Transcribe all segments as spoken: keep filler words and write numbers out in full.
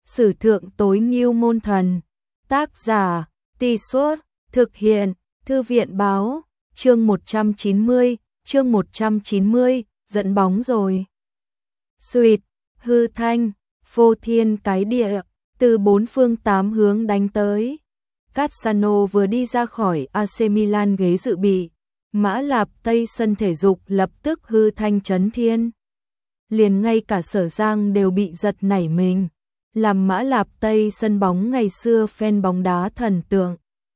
Sử thượng tối ngưu môn thần. Tác giả, Tì Suốt, thực hiện, Thư viện báo, chương một trăm chín mươi, chương một trăm chín mươi, dẫn bóng rồi. Xuyệt, hư thanh, phô thiên cái địa, từ bốn phương tám hướng đánh tới. Cassano vừa đi ra khỏi a xê Milan ghế dự bị, Mã Lạp Tây sân thể dục lập tức hư thanh chấn thiên. Liền ngay cả Sở Giang đều bị giật nảy mình, làm Mã Lạp Tây sân bóng ngày xưa fan bóng đá thần tượng.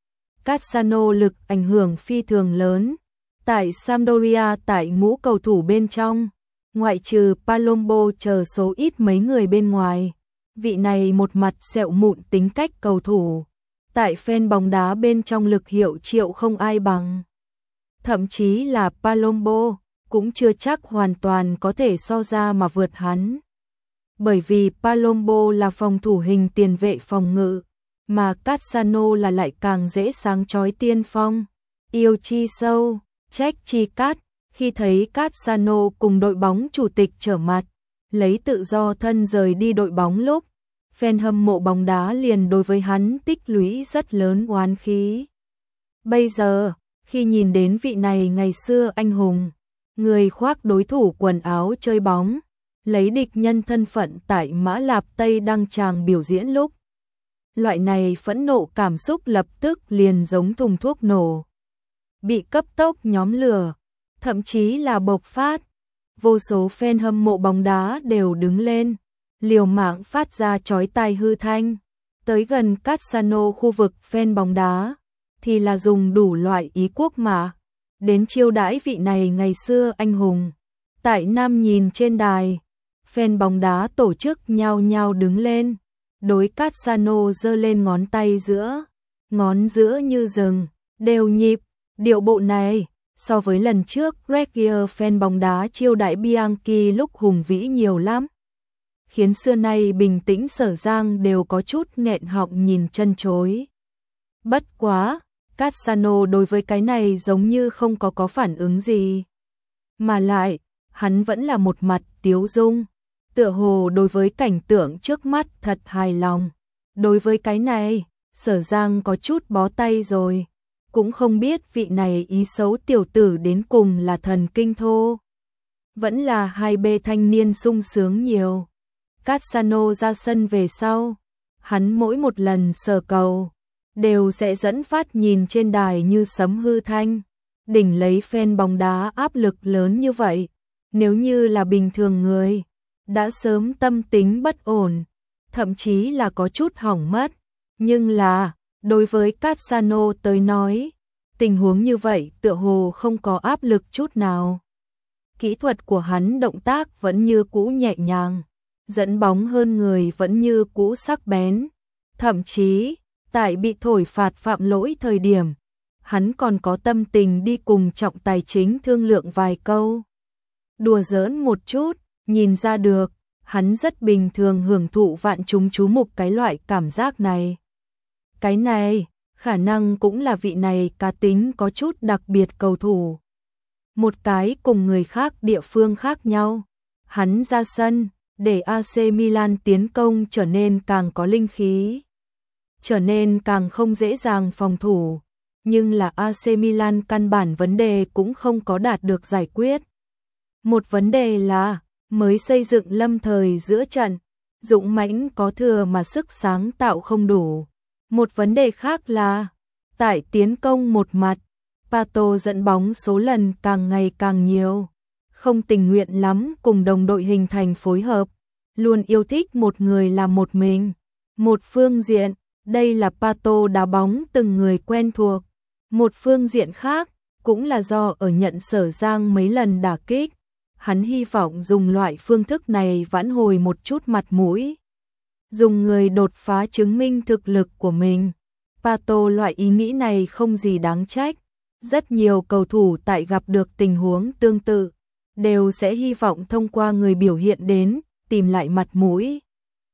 Cassano lực ảnh hưởng phi thường lớn, tại Sampdoria tại ngũ cầu thủ bên trong, ngoại trừ Palombo chờ số ít mấy người bên ngoài. Vị này một mặt sẹo mụn tính cách cầu thủ, tại fan bóng đá bên trong lực hiệu triệu không ai bằng. Thậm chí là Palombo cũng chưa chắc hoàn toàn có thể so ra mà vượt hắn. Bởi vì Palombo là phòng thủ hình tiền vệ phòng ngự, mà Cassano là lại càng dễ sáng chói tiên phong. Yêu chi sâu, trách chi cát, khi thấy Cassano cùng đội bóng chủ tịch trở mặt, lấy tự do thân rời đi đội bóng lúc, fan hâm mộ bóng đá liền đối với hắn tích lũy rất lớn oán khí. Bây giờ, khi nhìn đến vị này ngày xưa anh hùng, người khoác đối thủ quần áo chơi bóng, lấy địch nhân thân phận tại Mã Lạp Tây đăng tràng biểu diễn lúc, loại này phẫn nộ cảm xúc lập tức liền giống thùng thuốc nổ, bị cấp tốc nhóm lửa, thậm chí là bộc phát. Vô số fan hâm mộ bóng đá đều đứng lên, liều mạng phát ra chói tai hư thanh. Tới gần Cassano khu vực fan bóng đá, thì là dùng đủ loại ý quốc mà đến chiêu đãi vị này ngày xưa anh hùng. Tại Nam nhìn trên đài, fan bóng đá tổ chức nhao nhao đứng lên, đối Cassano giơ lên ngón tay giữa, ngón giữa như rừng, đều nhịp. Điệu bộ này, so với lần trước Regia fan bóng đá chiêu đãi Bianchi lúc hùng vĩ nhiều lắm, khiến xưa nay bình tĩnh Sở Giang đều có chút nghẹn họng nhìn chân chối. Bất quá, Cassano đối với cái này giống như không có có phản ứng gì. Mà lại, hắn vẫn là một mặt tiếu dung, tựa hồ đối với cảnh tượng trước mắt thật hài lòng. Đối với cái này, Sở Giang có chút bó tay rồi, cũng không biết vị này ý xấu tiểu tử đến cùng là thần kinh thô, vẫn là hai bê thanh niên sung sướng nhiều. Cassano ra sân về sau, hắn mỗi một lần sờ cầu, đều sẽ dẫn phát nhìn trên đài như sấm hư thanh, đỉnh lấy fan bóng đá áp lực lớn như vậy. Nếu như là bình thường người, đã sớm tâm tính bất ổn, thậm chí là có chút hỏng mất. Nhưng là, đối với Cassano tới nói, tình huống như vậy tựa hồ không có áp lực chút nào. Kỹ thuật của hắn động tác vẫn như cũ nhẹ nhàng, dẫn bóng hơn người vẫn như cũ sắc bén. Thậm chí, tại bị thổi phạt phạm lỗi thời điểm, hắn còn có tâm tình đi cùng trọng tài chính thương lượng vài câu. Đùa giỡn một chút, nhìn ra được, hắn rất bình thường hưởng thụ vạn chúng chú mục cái loại cảm giác này. Cái này, khả năng cũng là vị này cá tính có chút đặc biệt cầu thủ. Một cái cùng người khác địa phương khác nhau. Hắn ra sân, để a xê Milan tiến công trở nên càng có linh khí, trở nên càng không dễ dàng phòng thủ. Nhưng là a xê Milan căn bản vấn đề cũng không có đạt được giải quyết. Một vấn đề là, mới xây dựng lâm thời giữa trận, dũng mãnh có thừa mà sức sáng tạo không đủ. Một vấn đề khác là, tại tiến công một mặt, Pato dẫn bóng số lần càng ngày càng nhiều, không tình nguyện lắm cùng đồng đội hình thành phối hợp, luôn yêu thích một người làm một mình. Một phương diện, đây là Pato đá bóng từng người quen thuộc. Một phương diện khác, cũng là do ở nhận Sở Giang mấy lần đả kích, hắn hy vọng dùng loại phương thức này vãn hồi một chút mặt mũi, dùng người đột phá chứng minh thực lực của mình. Pato loại ý nghĩ này không gì đáng trách. Rất nhiều cầu thủ tại gặp được tình huống tương tự, đều sẽ hy vọng thông qua người biểu hiện đến, tìm lại mặt mũi.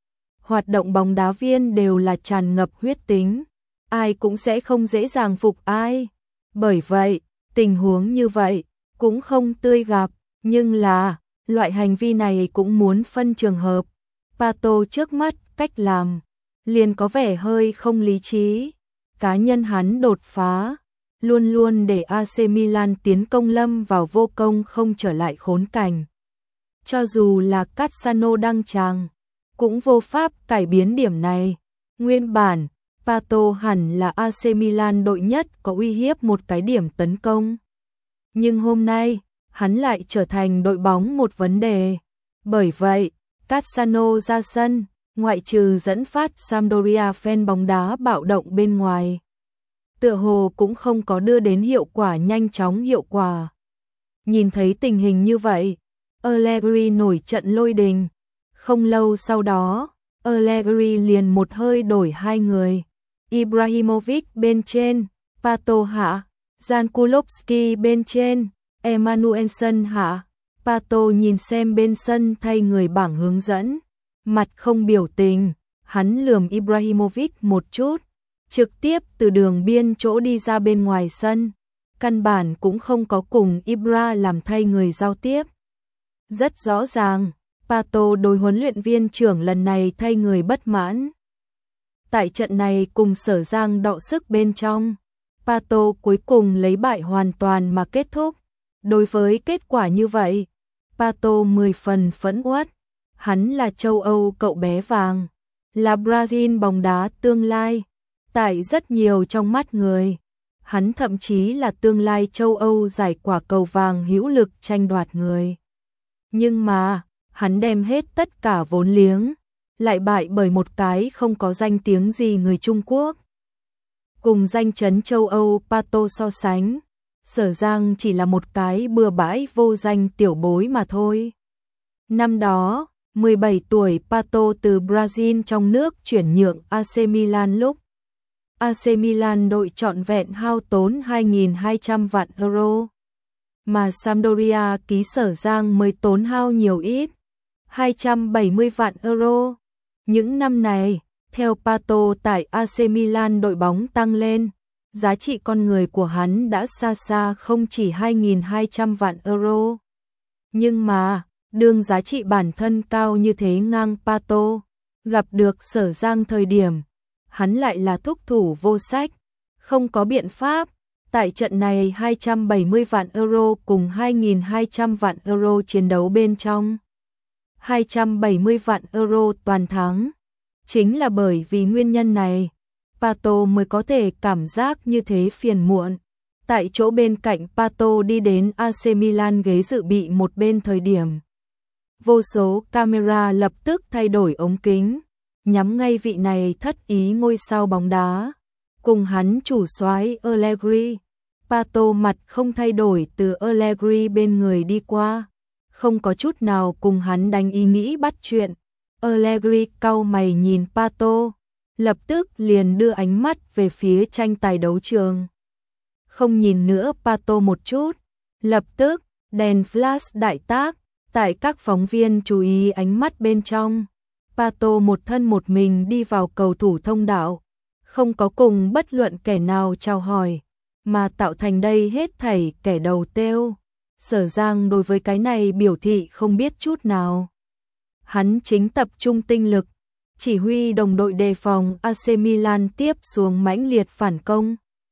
Hoạt động bóng đá viên đều là tràn ngập huyết tính, ai cũng sẽ không dễ dàng phục ai. Bởi vậy, tình huống như vậy, cũng không tươi gặp, nhưng là, loại hành vi này cũng muốn phân trường hợp. Pato trước mắt cách làm liền có vẻ hơi không lý trí. Cá nhân hắn đột phá, luôn luôn để a xê Milan tiến công lâm vào vô công không trở lại khốn cảnh. Cho dù là Cassano đăng tràng, cũng vô pháp cải biến điểm này. Nguyên bản, Pato hẳn là a xê Milan đội nhất có uy hiếp một cái điểm tấn công. Nhưng hôm nay, hắn lại trở thành đội bóng một vấn đề. Bởi vậy, Cassano ra sân, ngoại trừ dẫn phát Sampdoria fan bóng đá bạo động bên ngoài, tựa hồ cũng không có đưa đến hiệu quả nhanh chóng hiệu quả. Nhìn thấy tình hình như vậy, Allegri nổi trận lôi đình. Không lâu sau đó, Allegri liền một hơi đổi hai người. Ibrahimovic bên trên, Pato hạ, Jan Kulowski bên trên, Emmanuelson hạ. Pato nhìn xem bên sân thay người bảng hướng dẫn, mặt không biểu tình, hắn lườm Ibrahimovic một chút, trực tiếp từ đường biên chỗ đi ra bên ngoài sân, căn bản cũng không có cùng Ibra làm thay người giao tiếp. Rất rõ ràng, Pato đối huấn luyện viên trưởng lần này thay người bất mãn. Tại trận này cùng Sở Giang đọ sức bên trong, Pato cuối cùng lấy bại hoàn toàn mà kết thúc. Đối với kết quả như vậy, Pato mười phần phẫn uất. Hắn là châu Âu cậu bé vàng, là Brazil bóng đá tương lai. Tại rất nhiều trong mắt người, hắn thậm chí là tương lai châu Âu giải quả cầu vàng hữu lực tranh đoạt người. Nhưng mà, hắn đem hết tất cả vốn liếng, lại bại bởi một cái không có danh tiếng gì người Trung Quốc. Cùng danh chấn châu Âu Pato so sánh, Sở Giang chỉ là một cái bừa bãi vô danh tiểu bối mà thôi. Năm đó, mười bảy tuổi Pato từ Brazil trong nước chuyển nhượng a xê Milan lúc a xê Milan đội trọn vẹn hao tốn hai nghìn hai trăm vạn euro, mà Sampdoria ký Sở Giang mới tốn hao nhiều ít, hai trăm bảy mươi vạn euro. Những năm này, theo Pato tại a xê Milan đội bóng tăng lên, giá trị con người của hắn đã xa xa không chỉ hai nghìn hai trăm vạn euro. Nhưng mà, đương giá trị bản thân cao như thế ngang Pato, gặp được Sở Giang thời điểm, hắn lại là thúc thủ vô sách, không có biện pháp. Tại trận này hai trăm bảy mươi vạn euro cùng hai nghìn hai trăm vạn euro chiến đấu bên trong, hai trăm bảy mươi vạn euro toàn thắng. Chính là bởi vì nguyên nhân này, Pato mới có thể cảm giác như thế phiền muộn. Tại chỗ bên cạnh Pato đi đến a xê Milan ghế dự bị một bên thời điểm, vô số camera lập tức thay đổi ống kính, nhắm ngay vị này thất ý ngôi sao bóng đá. Cùng hắn chủ soái Allegri, Pato mặt không thay đổi từ Allegri bên người đi qua, không có chút nào cùng hắn đánh ý nghĩ bắt chuyện. Allegri cau mày nhìn Pato, lập tức liền đưa ánh mắt về phía tranh tài đấu trường. Không nhìn nữa Pato một chút, lập tức, đèn flash đại tác, tại các phóng viên chú ý ánh mắt bên trong. Pato một thân một mình đi vào cầu thủ thông đạo, không có cùng bất luận kẻ nào chào hỏi, mà tạo thành đây hết thảy kẻ đầu têu. Sở Giang đối với cái này biểu thị không biết chút nào. Hắn chính tập trung tinh lực, chỉ huy đồng đội đề phòng a xê Milan tiếp xuống mãnh liệt phản công.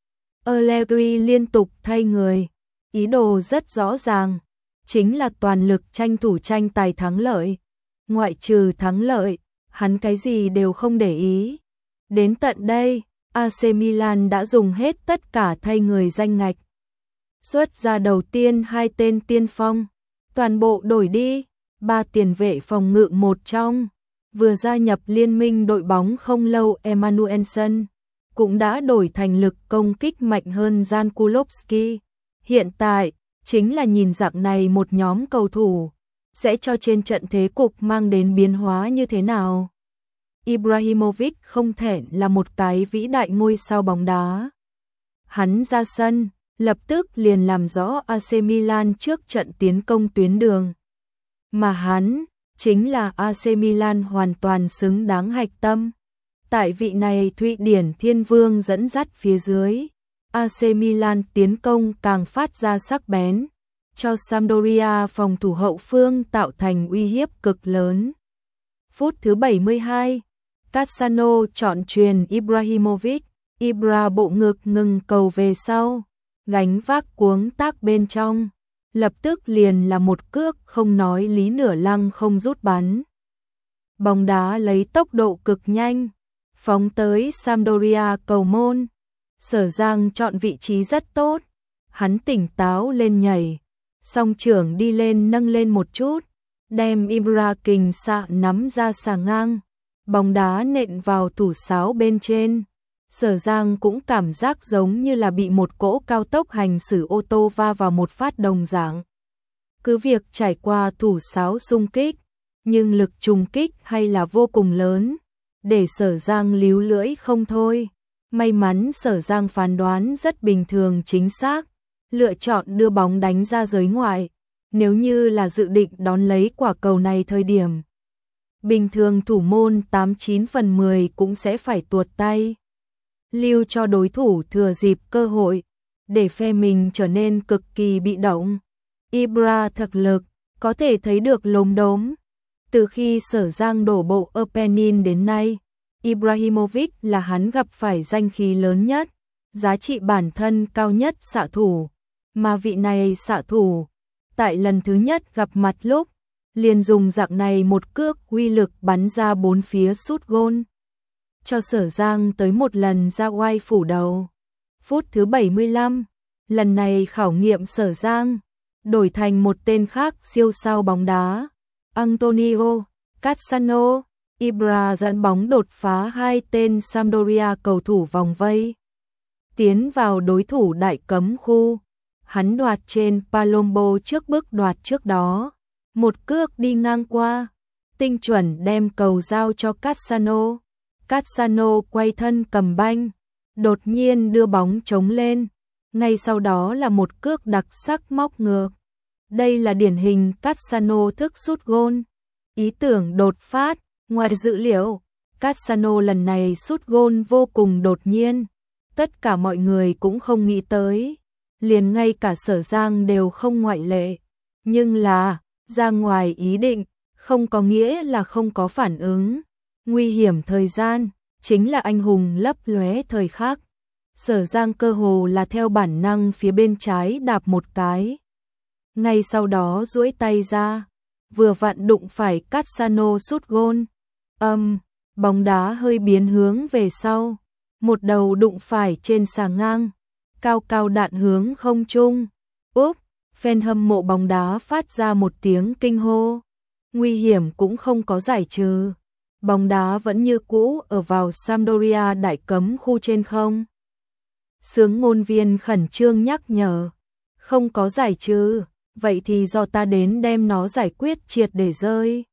Allegri liên tục thay người, ý đồ rất rõ ràng, chính là toàn lực tranh thủ tranh tài thắng lợi. Ngoại trừ thắng lợi, hắn cái gì đều không để ý. Đến tận đây, a xê Milan đã dùng hết tất cả thay người danh ngạch. Xuất ra đầu tiên hai tên tiên phong, toàn bộ đổi đi, ba tiền vệ phòng ngự một trong. Vừa gia nhập liên minh đội bóng không lâu Emmanuelson, cũng đã đổi thành lực công kích mạnh hơn Jan Kulowski. Hiện tại, chính là nhìn dạng này một nhóm cầu thủ, sẽ cho trên trận thế cục mang đến biến hóa như thế nào. Ibrahimovic không thể là một cái vĩ đại ngôi sao bóng đá. Hắn ra sân, lập tức liền làm rõ a xê Milan trước trận tiến công tuyến đường. Mà hắn, chính là a xê Milan hoàn toàn xứng đáng hạch tâm. Tại vị này Thụy Điển Thiên Vương dẫn dắt phía dưới, a xê Milan tiến công càng phát ra sắc bén, cho Sampdoria phòng thủ hậu phương tạo thành uy hiếp cực lớn. Phút thứ bảy mươi hai, Cassano chọn chuyền Ibrahimovic, Ibra bộ ngực ngừng cầu về sau, gánh vác cuống tác bên trong, lập tức liền là một cước không nói lý nửa lăng không rút bắn. Bóng đá lấy tốc độ cực nhanh, phóng tới Sampdoria cầu môn. Sở Giang chọn vị trí rất tốt, hắn tỉnh táo lên nhảy, song trưởng đi lên nâng lên một chút, đem Ibra kình xạ nắm ra xà ngang, bóng đá nện vào tủ sáo bên trên. Sở Giang cũng cảm giác giống như là bị một cỗ cao tốc hành xử ô tô va vào một phát đồng dạng. Cứ việc trải qua tủ sáo xung kích, nhưng lực trùng kích hay là vô cùng lớn, để Sở Giang líu lưỡi không thôi. May mắn Sở Giang phán đoán rất bình thường chính xác, lựa chọn đưa bóng đánh ra giới ngoại, nếu như là dự định đón lấy quả cầu này thời điểm. Bình thường thủ môn tám chín phần mười cũng sẽ phải tuột tay, lưu cho đối thủ thừa dịp cơ hội, để phe mình trở nên cực kỳ bị động. Ibra thực lực, có thể thấy được lốm đốm. Từ khi Sở Giang đổ bộ Openin đến nay, Ibrahimovic là hắn gặp phải danh khí lớn nhất, giá trị bản thân cao nhất xạ thủ, mà vị này xạ thủ, tại lần thứ nhất gặp mặt lúc, liền dùng dạng này một cước uy lực bắn ra bốn phía sút gôn, cho Sở Giang tới một lần ra oai phủ đầu. Phút thứ bảy mươi lăm, lần này khảo nghiệm Sở Giang, đổi thành một tên khác siêu sao bóng đá, Antonio Cassano. Ibra dẫn bóng đột phá hai tên Sampdoria cầu thủ vòng vây, tiến vào đối thủ đại cấm khu. Hắn đoạt trên Palombo trước bước đoạt trước đó, một cước đi ngang qua, tinh chuẩn đem cầu giao cho Cassano. Cassano quay thân cầm banh, đột nhiên đưa bóng trống lên, ngay sau đó là một cước đặc sắc móc ngược. Đây là điển hình Cassano thức sút gôn, ý tưởng đột phát. Ngoài dự liệu, Cassano lần này sút gôn vô cùng đột nhiên, tất cả mọi người cũng không nghĩ tới, liền ngay cả Sở Giang đều không ngoại lệ. Nhưng là, ra ngoài ý định, không có nghĩa là không có phản ứng. Nguy hiểm thời gian, chính là anh hùng lấp lóe thời khắc. Sở Giang cơ hồ là theo bản năng phía bên trái đạp một cái. Ngay sau đó duỗi tay ra, vừa vặn đụng phải Cassano sút gôn. Âm, um, bóng đá hơi biến hướng về sau, một đầu đụng phải trên xà ngang, cao cao đạn hướng không trung. Úp, fan hâm mộ bóng đá phát ra một tiếng kinh hô. Nguy hiểm cũng không có giải trừ, bóng đá vẫn như cũ ở vào Sampdoria đại cấm khu trên không. Sướng ngôn viên khẩn trương nhắc nhở, không có giải trừ, vậy thì do ta đến đem nó giải quyết triệt để rơi.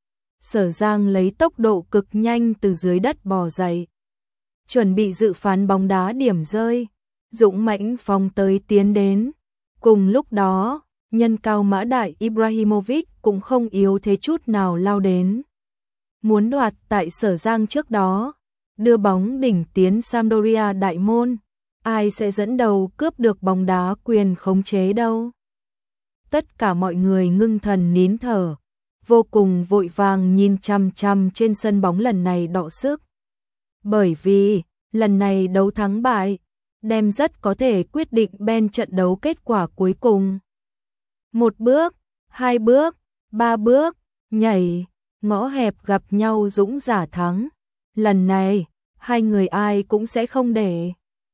Sở Giang lấy tốc độ cực nhanh từ dưới đất bò dậy, chuẩn bị dự phán bóng đá điểm rơi, dũng mãnh phóng tới tiến đến. Cùng lúc đó, nhân cao mã đại Ibrahimovic cũng không yếu thế chút nào lao đến, muốn đoạt tại Sở Giang trước đó, đưa bóng đỉnh tiến Sampdoria đại môn. Ai sẽ dẫn đầu cướp được bóng đá quyền khống chế đâu? Tất cả mọi người ngưng thần nín thở, vô cùng vội vàng nhìn chằm chằm trên sân bóng lần này đọ sức. Bởi vì, lần này đấu thắng bại, đem rất có thể quyết định bên trận đấu kết quả cuối cùng. Một bước, hai bước, ba bước, nhảy, ngõ hẹp gặp nhau dũng giả thắng. Lần này, hai người ai cũng sẽ không để.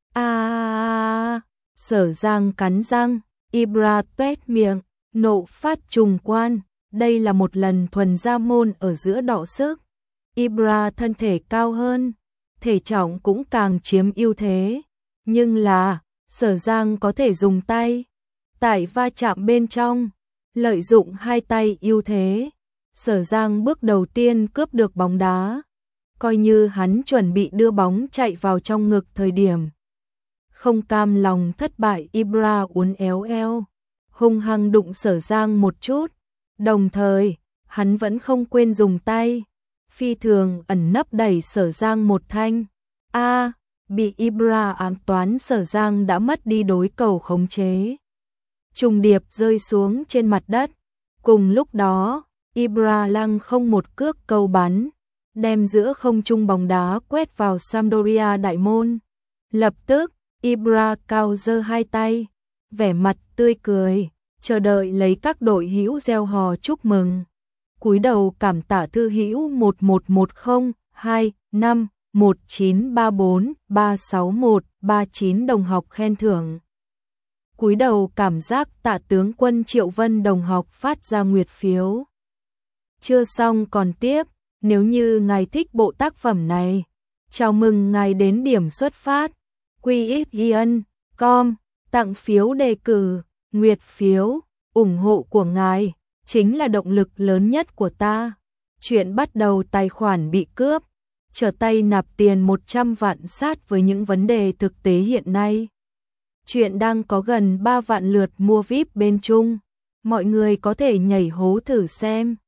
À, Sở Giang cắn răng, Ibra tuét miệng, nộ phát trùng quan. Đây là một lần thuần ra môn ở giữa đọ sức. Ibra thân thể cao hơn, thể trọng cũng càng chiếm ưu thế. Nhưng là, Sở Giang có thể dùng tay, tại va chạm bên trong, lợi dụng hai tay ưu thế. Sở Giang bước đầu tiên cướp được bóng đá, coi như hắn chuẩn bị đưa bóng chạy vào trong ngực thời điểm. Không cam lòng thất bại, Ibra uốn éo eo, hung hăng đụng Sở Giang một chút. Đồng thời, hắn vẫn không quên dùng tay, phi thường ẩn nấp đẩy Sở Giang một thanh. A, à, bị Ibra ám toán, Sở Giang đã mất đi đối cầu khống chế, trùng điệp rơi xuống trên mặt đất. Cùng lúc đó, Ibra lăng không một cước câu bắn, đem giữa không trung bóng đá quét vào Sampdoria đại môn. Lập tức, Ibra cao giơ hai tay, vẻ mặt tươi cười, chờ đợi lấy các đội hữu reo hò chúc mừng. Cúi đầu cảm tạ thư hữu một một một không hai năm một chín ba bốn ba sáu một ba chín đồng học khen thưởng. Cúi đầu cảm giác tạ tướng quân Triệu Vân đồng học phát ra nguyệt phiếu. Chưa xong còn tiếp, nếu như ngài thích bộ tác phẩm này, chào mừng ngài đến điểm xuất phát quy ích yên chấm com, tặng phiếu đề cử, nguyệt phiếu, ủng hộ của ngài chính là động lực lớn nhất của ta. Chuyện bắt đầu tài khoản bị cướp, trở tay nạp tiền một trăm vạn sát với những vấn đề thực tế hiện nay. Chuyện đang có gần ba vạn lượt mua vi ai pi bên Trung, mọi người có thể nhảy hố thử xem.